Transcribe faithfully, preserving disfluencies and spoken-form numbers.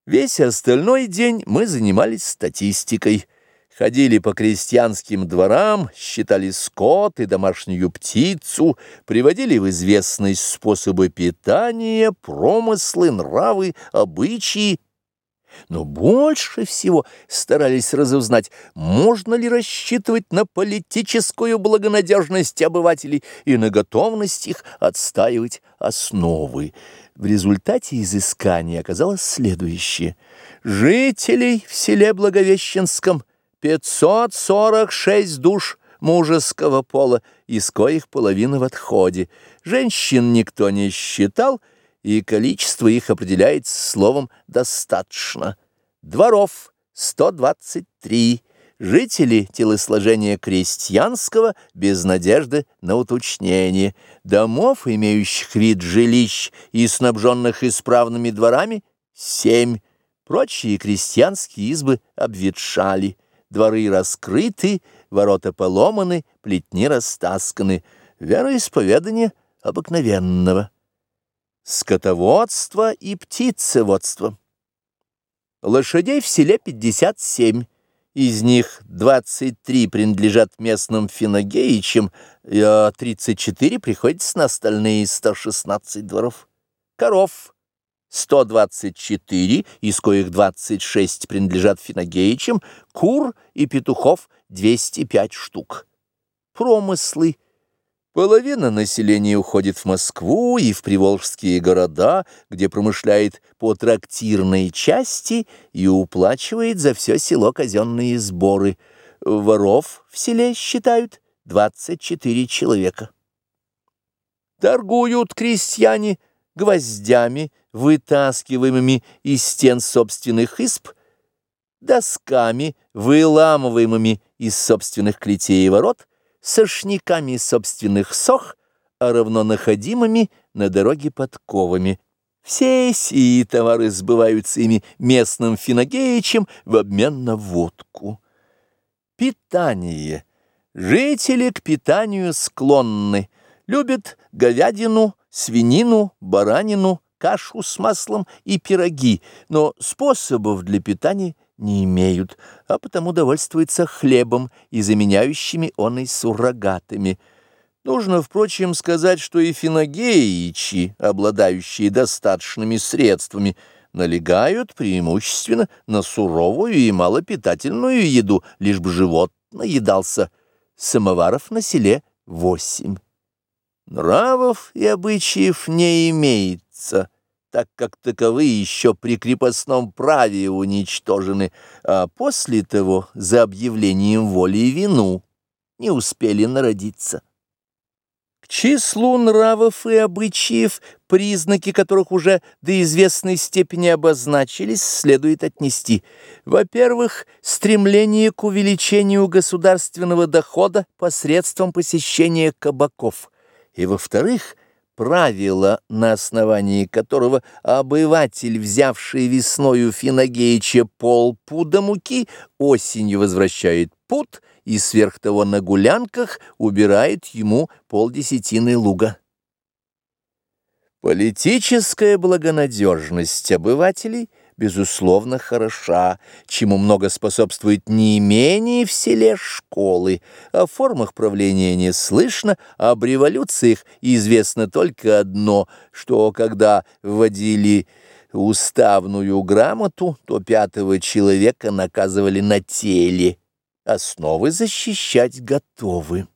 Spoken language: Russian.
Весь остальной день мы занимались статистикой. Ходили по крестьянским дворам, считали скот и домашнюю птицу, приводили в известность способы питания, промыслы, нравы, обычаи. Но больше всего старались разузнать, можно ли рассчитывать на политическую благонадежность обывателей и на готовность их отстаивать основы. В результате изыскания оказалось следующее. Жителей в селе Благовещенском пятьсот сорок шесть душ мужеского пола, из коих половина в отходе. Женщин никто не считал, и количество их определяется словом «достаточно». Дворов сто двадцать три, жители телосложения крестьянского без надежды на уточнение, домов, имеющих вид жилищ и снабженных исправными дворами, семь, прочие крестьянские избы обветшали, дворы раскрыты, ворота поломаны, плетни растасканы, вероисповедание обыкновенного. Скотоводство и птицеводство. Лошадей в селе пятьдесят семь, из них двадцать три принадлежат местным финагеичам, а тридцать четыре приходится на остальные сто шестнадцать дворов. Коров сто двадцать четыре, из коих двадцать шесть принадлежат финагеичам, кур и петухов двести пять штук. Промыслы. Половина населения уходит в Москву и в приволжские города, где промышляет по трактирной части и уплачивает за все село казенные сборы. Воров в селе считают двадцать четыре человека. Торгуют крестьяне гвоздями, вытаскиваемыми из стен собственных изб, досками, выламываемыми из собственных клетей и ворот, сошниками собственных сох, а равно находимыми на дороге подковами. Все сии товары сбываются ими местным финагеичем в обмен на водку. Питание. Жители к питанию склонны, любят говядину, свинину, баранину, кашу с маслом и пироги, но способов для питания не имеют, а потому довольствуются хлебом и заменяющими он и суррогатами. Нужно, впрочем, сказать, что и финагеичи, обладающие достаточными средствами, налегают преимущественно на суровую и малопитательную еду, лишь бы живот наедался. Самоваров на селе восемь. Нравов и обычаев не имеется, так как таковые еще при крепостном праве уничтожены, а после того, за объявлением воли и вину, не успели народиться. К числу нравов и обычаев, признаки которых уже до известной степени обозначились, следует отнести. Во-первых, стремление к увеличению государственного дохода посредством посещения кабаков, и, во-вторых, правило, на основании которого обыватель, взявший весною финагеича полпуда муки, осенью возвращает пуд и сверх того на гулянках убирает ему полдесятины луга. Политическая благонадежность обывателей безусловно хороша, чему много способствует неимение в селе школы. О формах правления не слышно, а об революциях известно только одно, что когда вводили уставную грамоту, то пятого человека наказывали на теле. Основы защищать готовы.